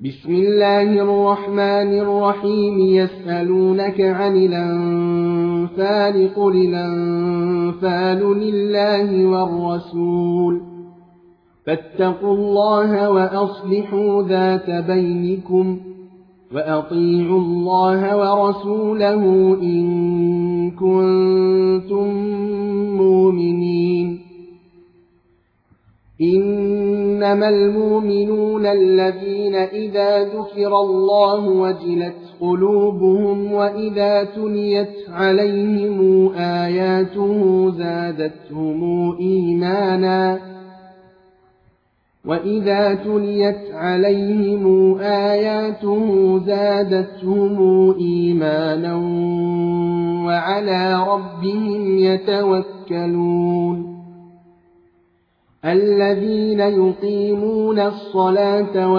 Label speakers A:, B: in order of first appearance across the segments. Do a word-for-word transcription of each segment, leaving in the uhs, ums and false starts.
A: بسم الله الرحمن الرحيم يسألونك عن الأنفال قل الأنفال لله والرسول فاتقوا الله وأصلحوا ذات بينكم وأطيعوا الله ورسوله إن كنتم مؤمنين. إنما المؤمنون الذين إذا ذكر الله وجلت قلوبهم وإذا تليت عليهم آياته زادتهم إيمانا وإذا تليت عليهم آياته زادتهم إيمانا وعلى ربهم يتوكلون. الذين يقيمون الصلاة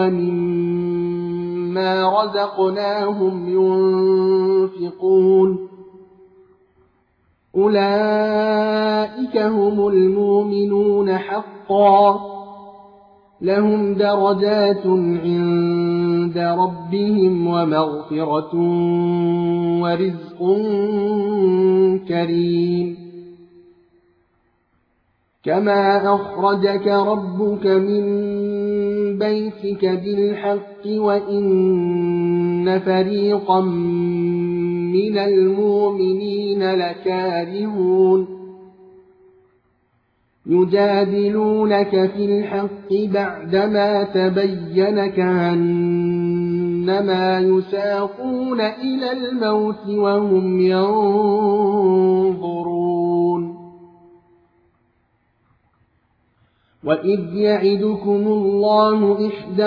A: ومما رزقناهم ينفقون أولئك هم المؤمنون حقا لهم درجات عند ربهم ومغفرة ورزق كريم. كما أخرجك ربك من بيتك بالحق وإن فريقا من المؤمنين لكارهون يجادلونك في الحق بعدما تبين كأنما يساقون إلى الموت وهم ينظرون. وإذ يعدكم الله إحدى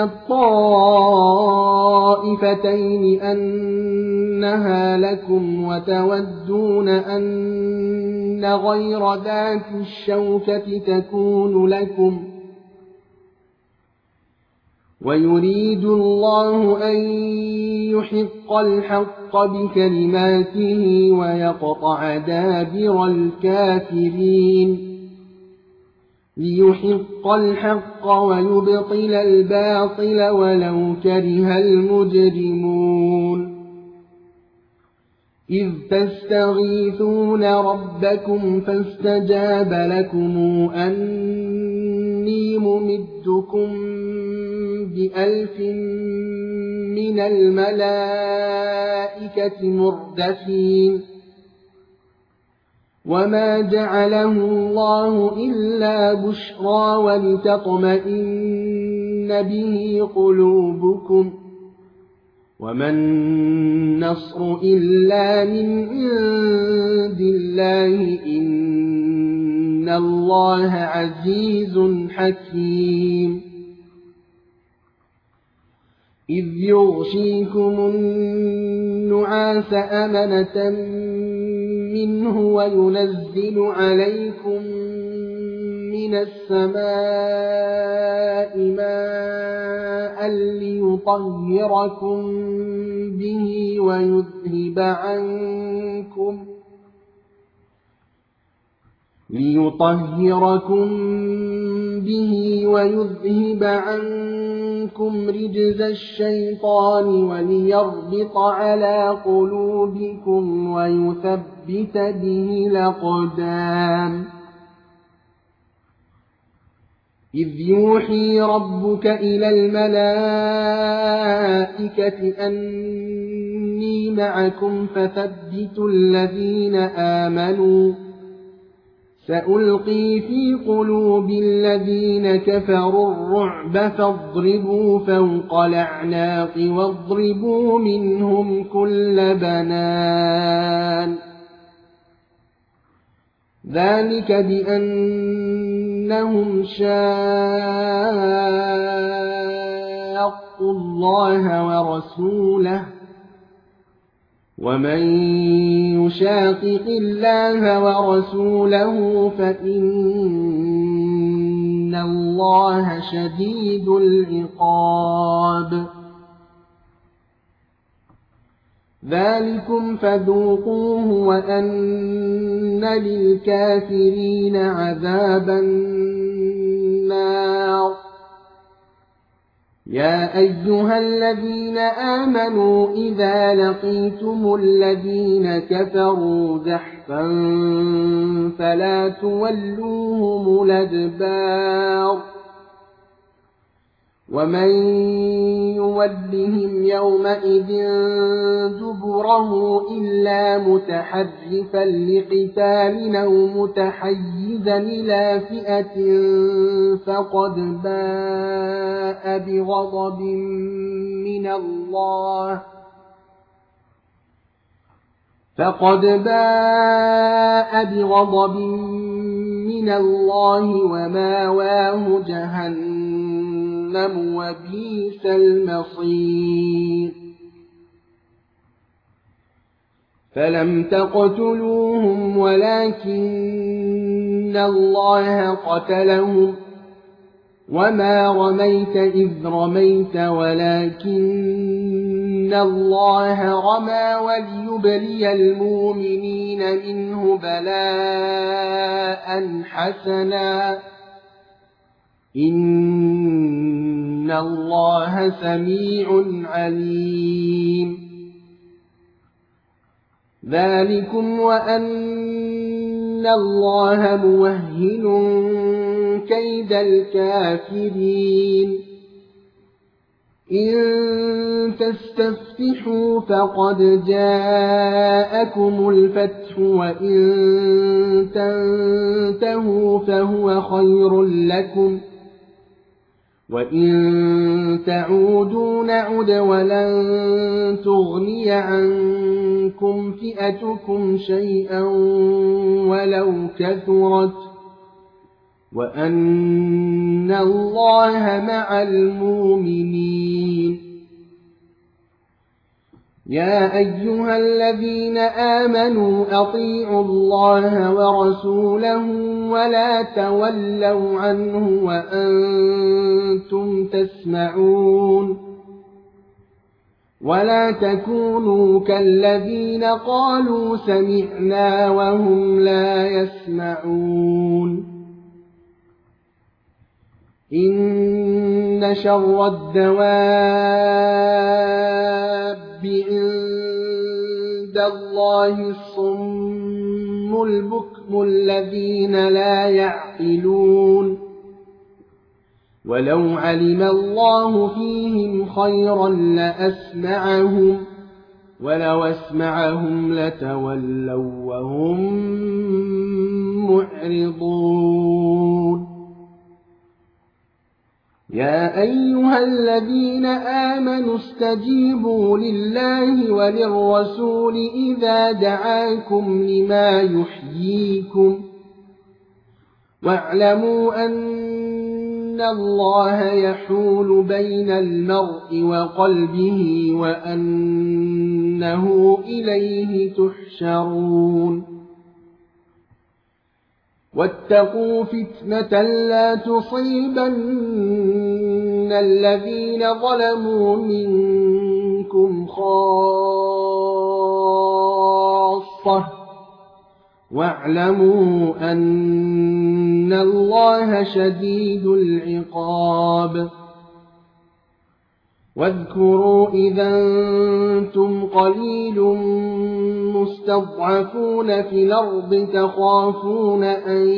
A: الطائفتين أنها لكم وتودون أن غير ذات الشوكة تكون لكم ويريد الله أن يحق الحق بكلماته ويقطع دابر الكافرين ليحق الحق ويبطل الباطل ولو كره المجرمون. إذ تستغيثون ربكم فاستجاب لكم أني ممدكم بألف من الملائكة مردفين وما جعله الله إلا بشرى ولتطمئن به قلوبكم وما النصر إلا من عند الله إن الله عزيز حكيم. إذ يغشيكم النعاس أمنة منه وينزل عليكم من السماء ماء ليطهركم به ويذهب عنكم ليطهركم به ويذهب عنكم رجز الشيطان وليربط على قلوبكم ويثبت به الأقدام. إذ يوحي ربك إلى الملائكة أني معكم فثبتوا الذين آمنوا سألقي في قلوب الذين كفروا الرعب فاضربوا فوق الأعناق واضربوا منهم كل بنان. ذلك بأنهم شاقوا الله ورسوله ومن يشاقق الله ورسوله فإن الله شديد العقاب. ذلكم فذوقوه وأن للكافرين عذاب النار. يا أيها الذين آمنوا إذا لقيتم الذين كفروا زحفا فلا تولوهم الأدبار ومن يولهم يومئذ دبره إلا متحرفا لقتال أو متحيزا إلى فئة فقد باء بغضب من الله فقد باء بغضب من الله وماواه جهنم وبئس المصير فلم تقتلوهم ولكن الله قتلهم وما رميت إذ رميت ولكن الله رمى وليبلي المؤمنين منه بلاء حسنا إن الله سميع عليم ذلكم وأن الله موهن كيد الكافرين إن تستفتحوا فقد جاءكم الفتح وإن تنتهوا فهو خير لكم وإن تعودوا نعد ولن تغني عنكم فئتكم شيئا ولو كثرت وأن الله مع المؤمنين يا أيها الذين آمنوا أطيعوا الله ورسوله ولا تولوا عنه وأنتم تسمعون ولا تكونوا كالذين قالوا سمعنا وهم لا يسمعون إن شر الدواب عند الله الصم البكم الذين لا يعقلون ولو علم الله فيهم خيرا لأسمعهم ولو أسمعهم لتولوا وهم معرضون يا أيها الذين آمنوا استجيبوا لله وللرسول إذا دعاكم لما يحييكم واعلموا أن الله يحول بين المرء وقلبه وأنه إليه تحشرون واتقوا فتنة لا تصيبن الذين ظلموا منكم خاصة واعلموا أن الله شديد العقاب واذكروا إذا أنتم قليل مستضعفون في الأرض تخافون أن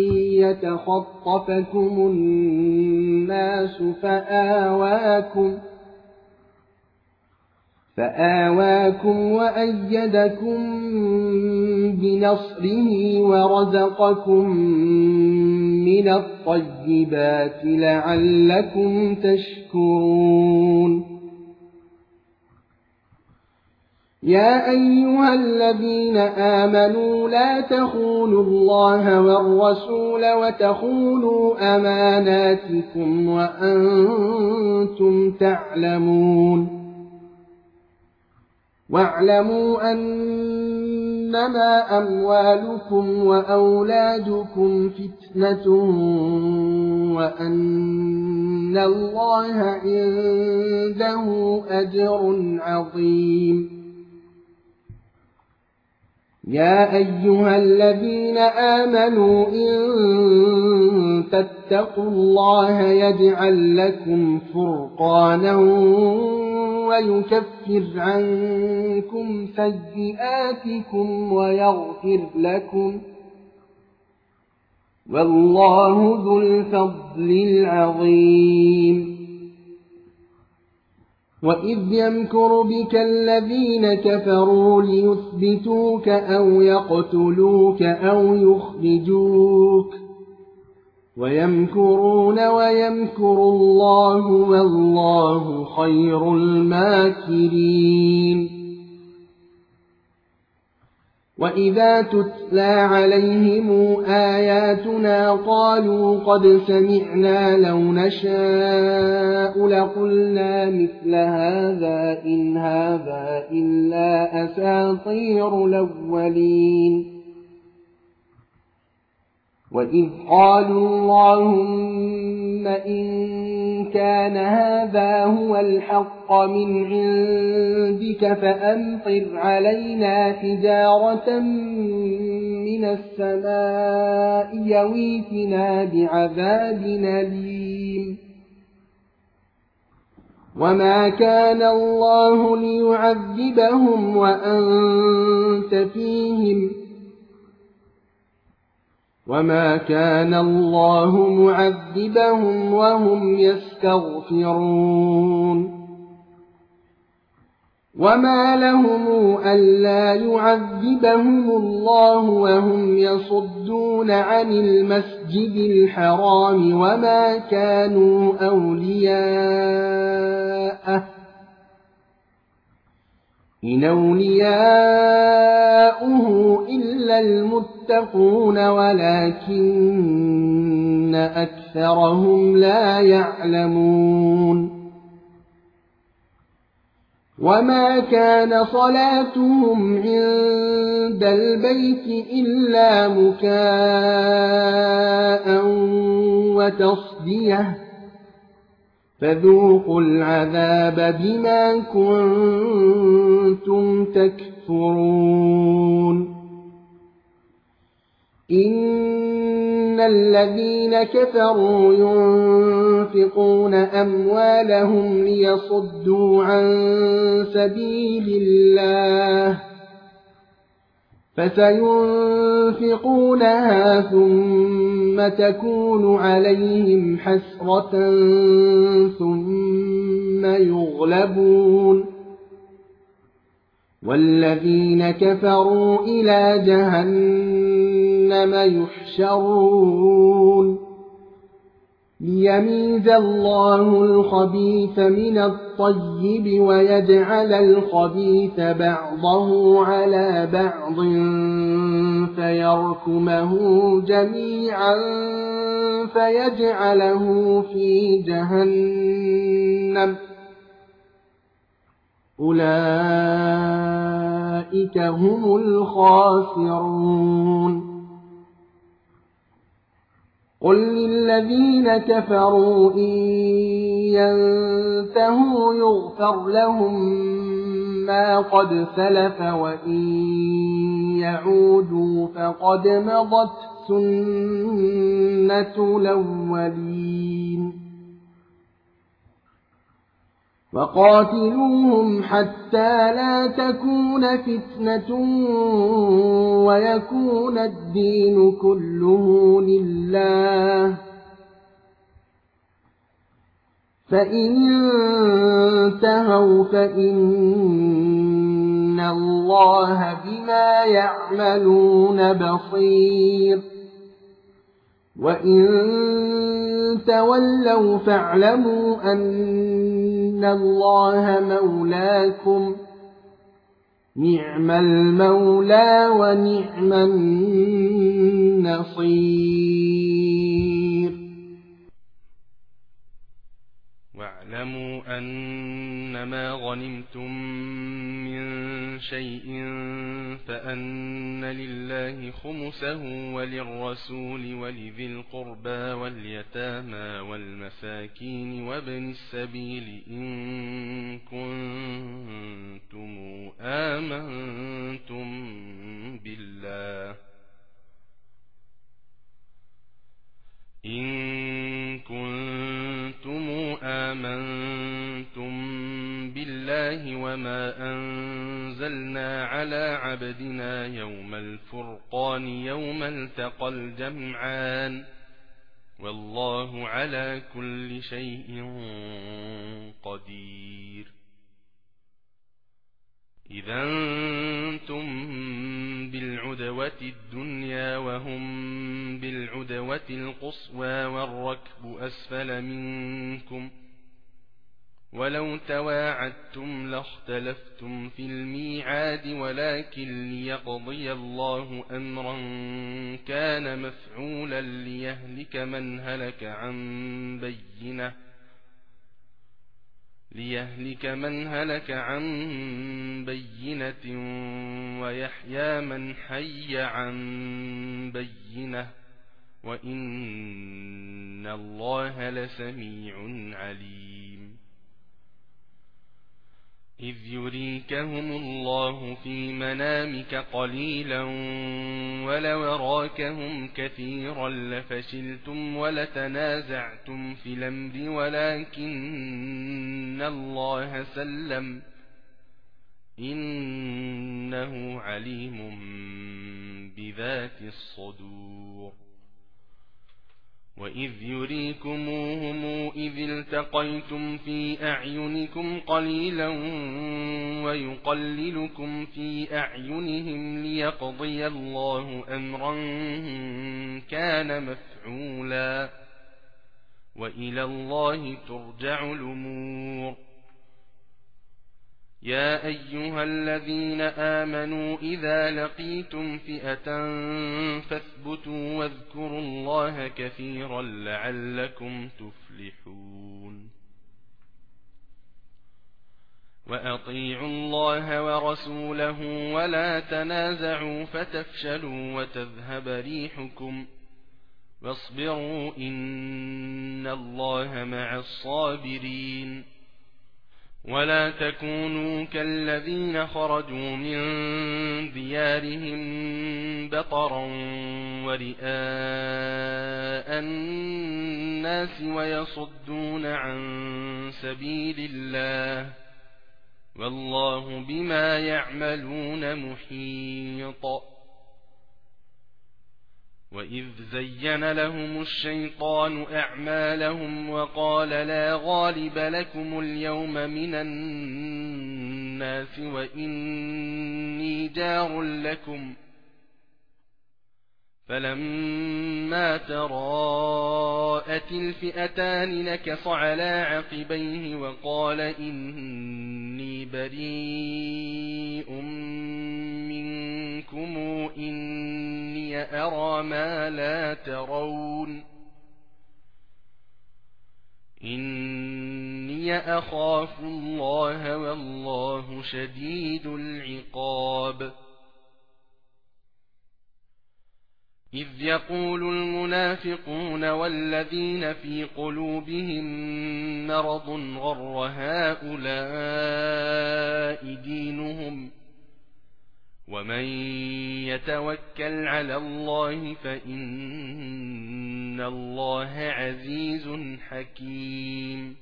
A: يتخطفكم الناس فآواكم فآواكم وأيدكم بنصره ورزقكم من الطيبات لعلكم تشكرون يا أيها الذين آمنوا لا تخونوا الله والرسول وتخونوا أماناتكم وأنتم تعلمون واعلموا أنما أموالكم وأولادكم فتنة وأن الله عنده أجر عظيم يا أيها الذين آمنوا إن تتقوا الله يجعل لكم فرقانا ويكفر عنكم سيئاتكم ويغفر لكم والله ذو الفضل العظيم. وإذ يمكر بك الذين كفروا ليثبتوك أو يقتلوك أو يخرجوك ويمكرون ويمكر الله والله خير الماكرين. وإذا تتلى عليهم آياتنا قالوا قد سمعنا لو نشاء لقلنا مثل هذا إن هذا إلا أساطير الأولين. وإذ قالوا اللهم إن كان هذا هو الحق من عندك فأمطر علينا حجارة من السماء يويتنا بعذاب أليم. وما كان الله ليعذبهم وأنت فيهم وما كان الله معذبهم وهم يستغفرون. وما لهم ألا يعذبهم الله وهم يصدون عن المسجد الحرام وما كانوا أولياءه إن أولياؤه إلا المتقون ولكن أكثرهم لا يعلمون. وما كان صلاتهم عند البيت إلا مكاء وتصديه فذوقوا العذاب بما كنتم تكفرون. إن الذين كفروا ينفقون أموالهم ليصدوا عن سبيل الله فسينفقونها ثم تكون عليهم حسرة ثم يغلبون والذين كفروا إلى جهنم يحشرون ليميز الله الخبيث من الطيب ويجعل الخبيث بعضه على بعض فيركمه جميعا فيجعله في جهنم أولئك هم الخاسرون. قل للذين كفروا إن ينتهوا يغفر لهم ما قد سلف وإن يعودوا فقد مضت سنة الأولين. وقاتلوهم حتى لا تكون فتنة ويكون الدين كله لله فإن انتهوا فإن الله بما يعملون بصير وإن تولوا فاعلموا أن الله مولاكم نعم المولى ونعم النصير.
B: واعلموا أنما غنمتم من شيء فأن لله خمسه وللرسول ولذي القربى واليتامى والمساكين وابن السبيل إن كنتم آمنتم بالله إن الله وما أنزلنا على عبدنا يوم الفرقان يوم التقى الجمعان والله على كل شيء قدير. إذا أنتم بالعدوة الدنيا وهم بالعدوة القصوى والركب أسفل منكم ولو تواعدتم لاختلفتم في الميعاد ولكن ليقضي الله أمرا كان مفعولا ليهلك من هلك عن بينة ليهلك من هلك عن بينة ويحيى من حي عن بينة وإن الله لسميع عليم. إذ يريكهم الله في منامك قليلا ولو راكهم كثيرا لفشلتم ولتنازعتم في الأمر ولكن الله سلم إنه عليم بذات الصدور. وإذ يريكموهم إذ التقيتم في أعينكم قليلا ويقللكم في أعينهم ليقضي الله أمرا كان مفعولا وإلى الله ترجع الأمور. يا أيها الذين آمنوا إذا لقيتم فئة فاثبتوا واذكروا الله كثيرا لعلكم تفلحون. وأطيعوا الله ورسوله ولا تنازعوا فتفشلوا وتذهب ريحكم واصبروا إن الله مع الصابرين. ولا تكونوا كالذين خرجوا من ديارهم بطرا ورئاء الناس ويصدون عن سبيل الله والله بما يعملون محيط. وإذ زين لهم الشيطان أعمالهم وقال لا غالب لكم اليوم من الناس وإني جار لكم فلما تراءت الفئتان نكص على عقبيه وقال إني بريء منكم إني أرى ما لا ترون إني أخاف الله والله شديد العقاب. إذ يقول المنافقون والذين في قلوبهم مرض غر هؤلاء دينهم ومن يتوكل على الله فإن الله عزيز حكيم.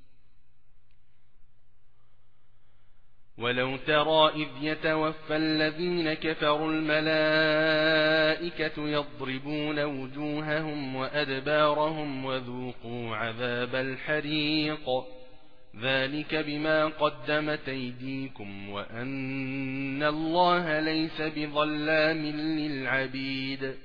B: ولو ترى إذ يتوفى الذين كفروا الملائكة يضربون وجوههم وأدبارهم وذوقوا عذاب الحريق ذلك بما قدمت أيديكم وأن الله ليس بظلام للعبيد.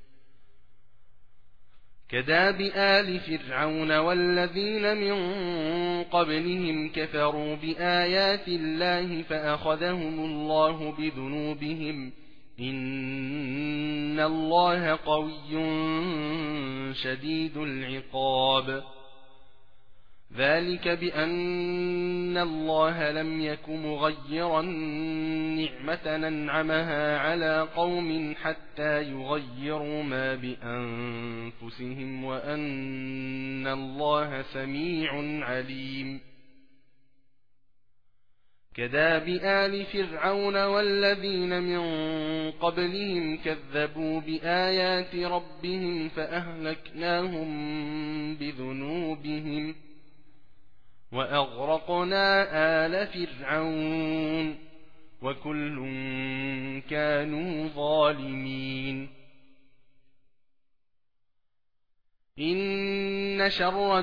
B: كداب آل فرعون والذين من قبلهم كفروا بآيات الله فأخذهم الله بذنوبهم إن الله قوي شديد العقاب. ذلك بأن الله لم يك مغيرا نعمة أنعمها على قوم حتى يغيروا ما بأنفسهم وأن الله سميع عليم. كداب آل فرعون والذين من قبلهم كذبوا بآيات ربهم فأهلكناهم بذنوبهم وأغرقنا آل فرعون وكل كانوا ظالمين إن شر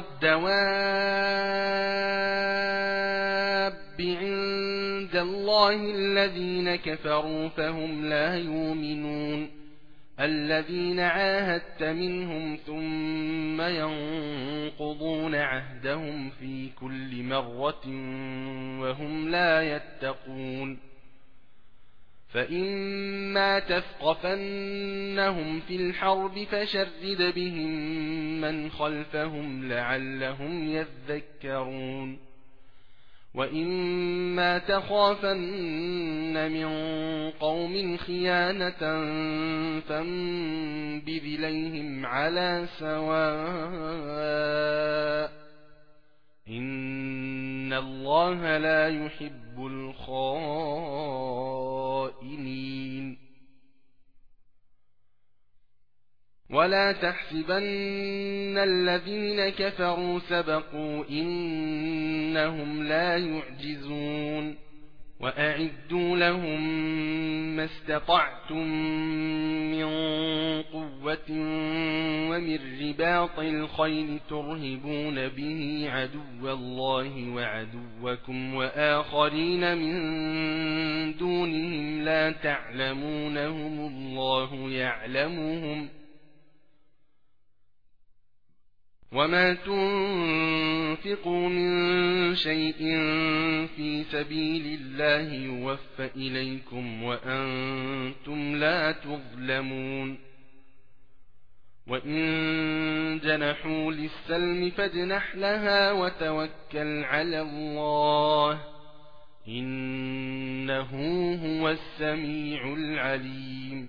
B: الدواب عند الله الذين كفروا فهم لا يؤمنون الذين عاهدت منهم ثم ينقضون عهدهم في كل مرة وهم لا يتقون فإما تثقفنهم في الحرب فشرد بهم من خلفهم لعلهم يذكرون وإما تخافن من قوم خيانة فانبذ إليهم على سواء إن الله لا يحب الخائنين ولا تحسبن الذين كفروا سبقوا إنهم لا يعجزون وأعدوا لهم ما استطعتم من قوة ومن رباط الخيل ترهبون به عدو الله وعدوكم وآخرين من دونهم لا تعلمونهم الله يعلمهم وما تنفقوا من شيء في سبيل الله يوفى إليكم وأنتم لا تظلمون وإن جنحوا للسلم فاجنح لها وتوكل على الله إنه هو السميع العليم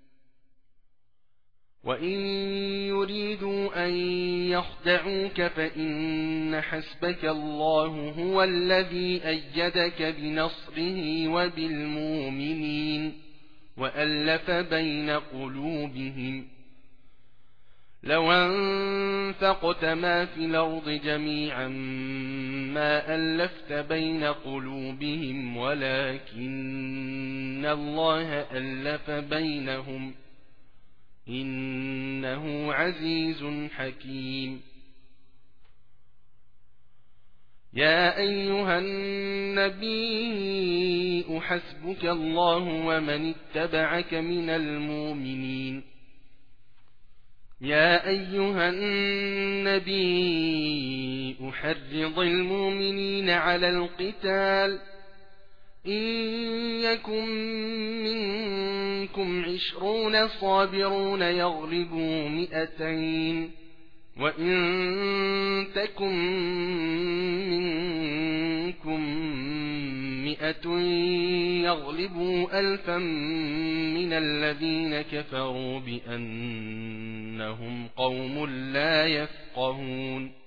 B: وإن يريدوا أن يخدعوك فإن حسبك الله هو الذي أيدك بنصره وبالمؤمنين وألف بين قلوبهم لو أنفقت ما في الأرض جميعا ما ألفت بين قلوبهم ولكن الله ألف بينهم إنه عزيز حكيم يا أيها النبي حسبك الله ومن اتبعك من المؤمنين يا أيها النبي حرض المؤمنين على القتال إن يكن منكم عشرون صابرون يغلبوا مئتين وإن تكن منكم مئة يغلبوا ألفا من الذين كفروا بأنهم قوم لا يفقهون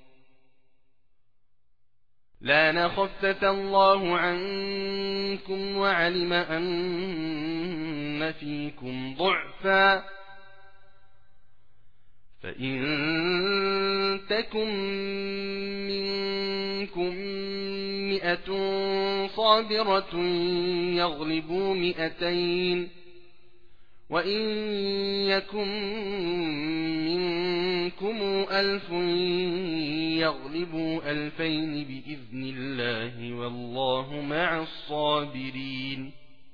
B: لا نخفف الله عنكم وعلم أن فيكم ضعفا فإن تكن منكم مئة صابرة يغلبوا مئتين وإن يكن منكم ألف يغلبوا ألفين بإذن الله والله مع الصابرين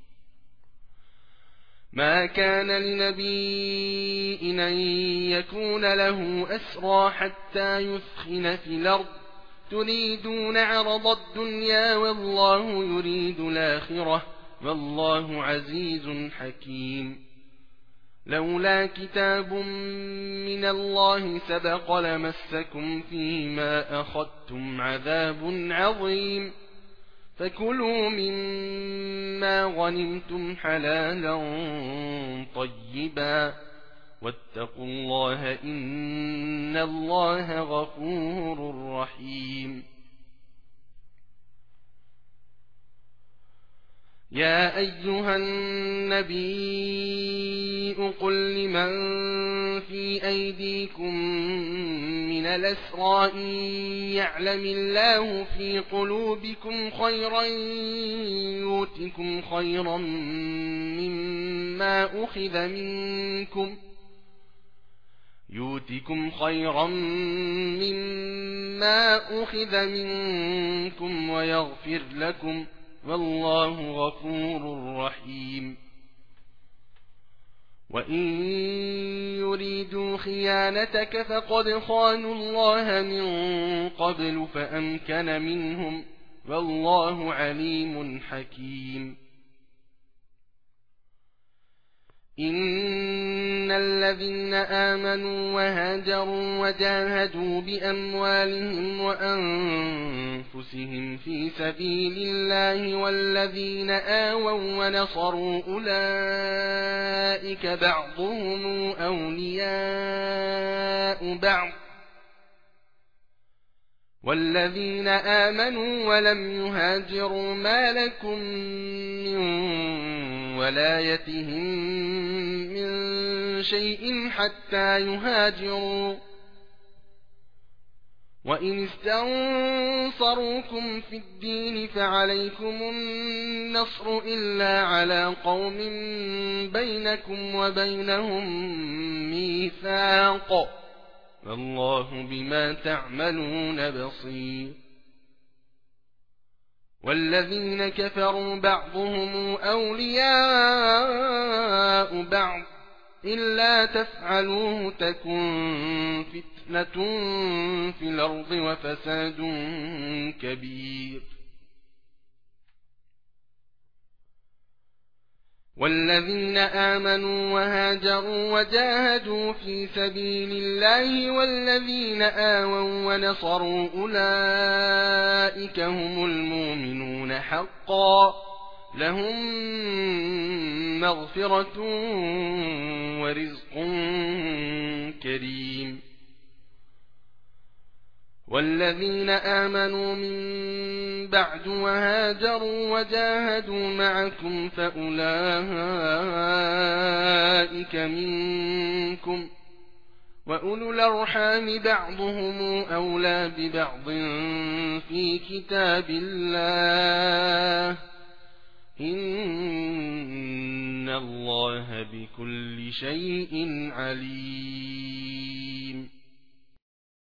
B: ما كان لنبي أن يكون له أسرى حتى يثخن في الأرض تريدون عرض الدنيا والله يريد الآخرة والله عزيز حكيم لولا كتاب من الله سبق لمسكم فيما أخذتم عذاب عظيم فكلوا مما غنمتم حلالا طيبا واتقوا الله إن الله غفور رحيم يا أيها النبي قل لمن في أيديكم من الأسرى إن يعلم الله في قلوبكم خيرا يؤتكم خيرا مما أخذ منكم يؤتكم خيرا مما أخذ منكم ويغفر لكم والله غفور رحيم. وإن يريدوا خيانتك فقد خانوا الله من قبل فأمكن منهم والله عليم حكيم. إن الذين آمنوا وهاجروا وجاهدوا بأموالهم وأنفسهم في سبيل الله والذين آووا ونصروا أولئك بعضهم أولياء بعض والذين آمنوا ولم يهاجروا ما لكم من ولايتهم من شيء حتى يهاجروا وإن استنصروكم في الدين فعليكم النصر إلا على قوم بينكم وبينهم ميثاق والله بما تعملون بصير. والذين كفروا بعضهم أولياء بعض إلا تفعلوه تكن فتنة في الأرض وفساد كبير. والذين آمنوا وهاجروا وجاهدوا في سبيل الله والذين آووا ونصروا أولئك هم المؤمنون حقا لهم مغفرة ورزق كريم. والذين آمنوا من بعد وهاجروا وجاهدوا معكم فأولئك منكم وأولو الأرحام بعضهم أولى ببعض في كتاب الله إن الله بكل شيء عليم.